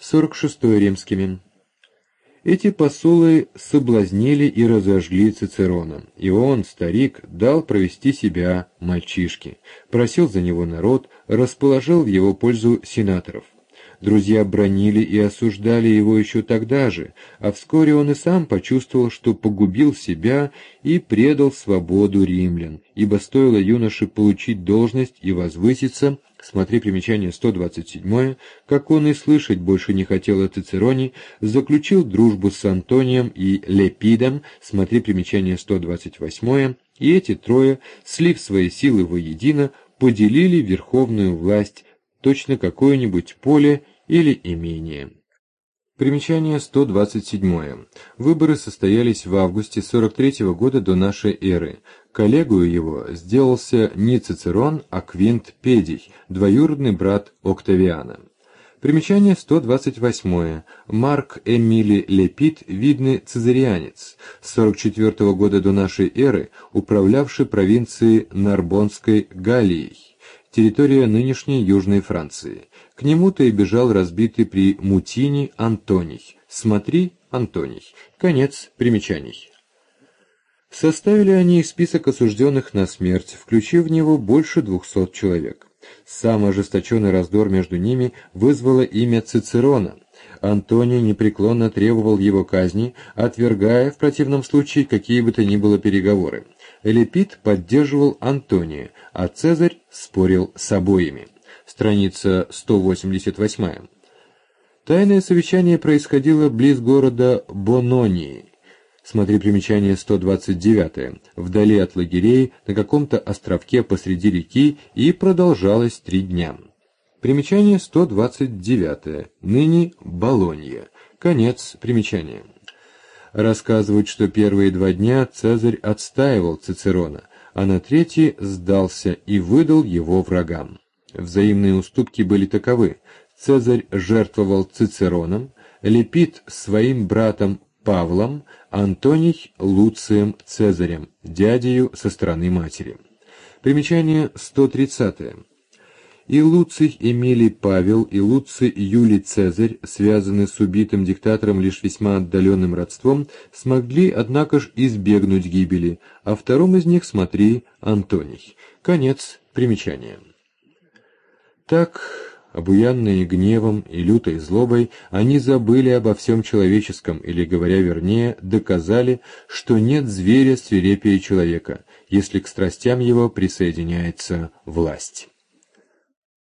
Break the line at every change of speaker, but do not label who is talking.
46 римскими. Эти посулы соблазнили и разожгли Цицерона, и он, старик, дал провести себя мальчишке, просил за него народ, расположил в его пользу сенаторов. Друзья бранили и осуждали его еще тогда же, а вскоре он и сам почувствовал, что погубил себя и предал свободу римлян, ибо стоило юноше получить должность и возвыситься, смотри примечание 127, как он и слышать больше не хотел о Цицероне, заключил дружбу с Антонием и Лепидом, смотри примечание 128, и эти трое, слив свои силы воедино, поделили верховную власть, точно какое-нибудь поле или имение. Примечание 127. Выборы состоялись в августе 43 года до нашей эры. Коллегою его сделался не Цицерон, а Квинт Педий, двоюродный брат Октавиана. Примечание 128. Марк Эмили Лепид, видный цезарианец, с 44 года до нашей эры, управлявший провинцией Нарбонской Галлией, территория нынешней Южной Франции. К нему-то и бежал разбитый при Мутине Антоний. Смотри, Антоний. Конец примечаний. Составили они список осужденных на смерть, включив в него больше 200 человек. Самый ожесточенный раздор между ними вызвало имя Цицерона. Антоний непреклонно требовал его казни, отвергая в противном случае какие бы то ни было переговоры. Лепид поддерживал Антония, а Цезарь спорил с обоими. Страница 188. Тайное совещание происходило близ города Бононии. Смотри примечание 129. Вдали от лагерей, на каком-то островке посреди реки, и продолжалось 3 дня. Примечание 129. Ныне Болонья. Конец примечания. Рассказывают, что первые 2 дня Цезарь отстаивал Цицерона, а на 3-й сдался и выдал его врагам. Взаимные уступки были таковы: Цезарь жертвовал Цицероном, Лепид своим братом Павлом, Антоний Луцием Цезарем, дядею со стороны матери. Примечание 130. И Луций Эмилий Павел, и Луций Юлий Цезарь, связанные с убитым диктатором лишь весьма отдаленным родством, смогли, однако ж, избегнуть гибели, а втором из них смотри Антоний. Конец примечания. Так, обуянные гневом и лютой злобой, они забыли обо всем человеческом, или, говоря вернее, доказали, что нет зверя свирепее человека, если к страстям его присоединяется власть.